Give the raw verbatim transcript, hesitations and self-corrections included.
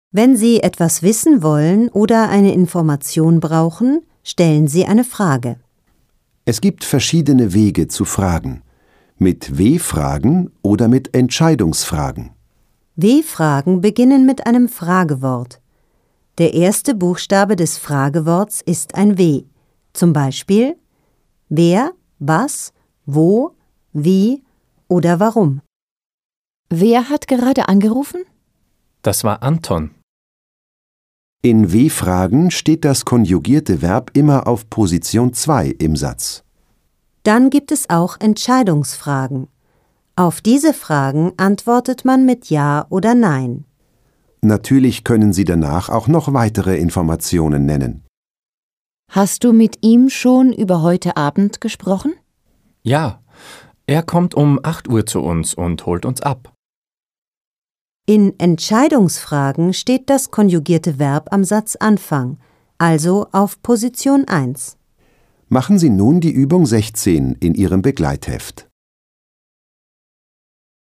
Wenn Sie etwas wissen wollen oder eine Information brauchen, stellen Sie eine Frage. Es gibt verschiedene Wege zu fragen. Mit W-Fragen oder mit Entscheidungsfragen. W-Fragen beginnen mit einem Fragewort. Der erste Buchstabe des Frageworts ist ein W. Zum Beispiel wer, was, wo, wie oder warum. Wer hat gerade angerufen? Das war Anton. In W-Fragen steht das konjugierte Verb immer auf Position zwei im Satz. Dann gibt es auch Entscheidungsfragen. Auf diese Fragen antwortet man mit Ja oder Nein. Natürlich können Sie danach auch noch weitere Informationen nennen. Hast du mit ihm schon über heute Abend gesprochen? Ja, er kommt um acht Uhr zu uns und holt uns ab. In Entscheidungsfragen steht das konjugierte Verb am Satzanfang, also auf Position eins. Machen Sie nun die Übung sechzehn in Ihrem Begleitheft.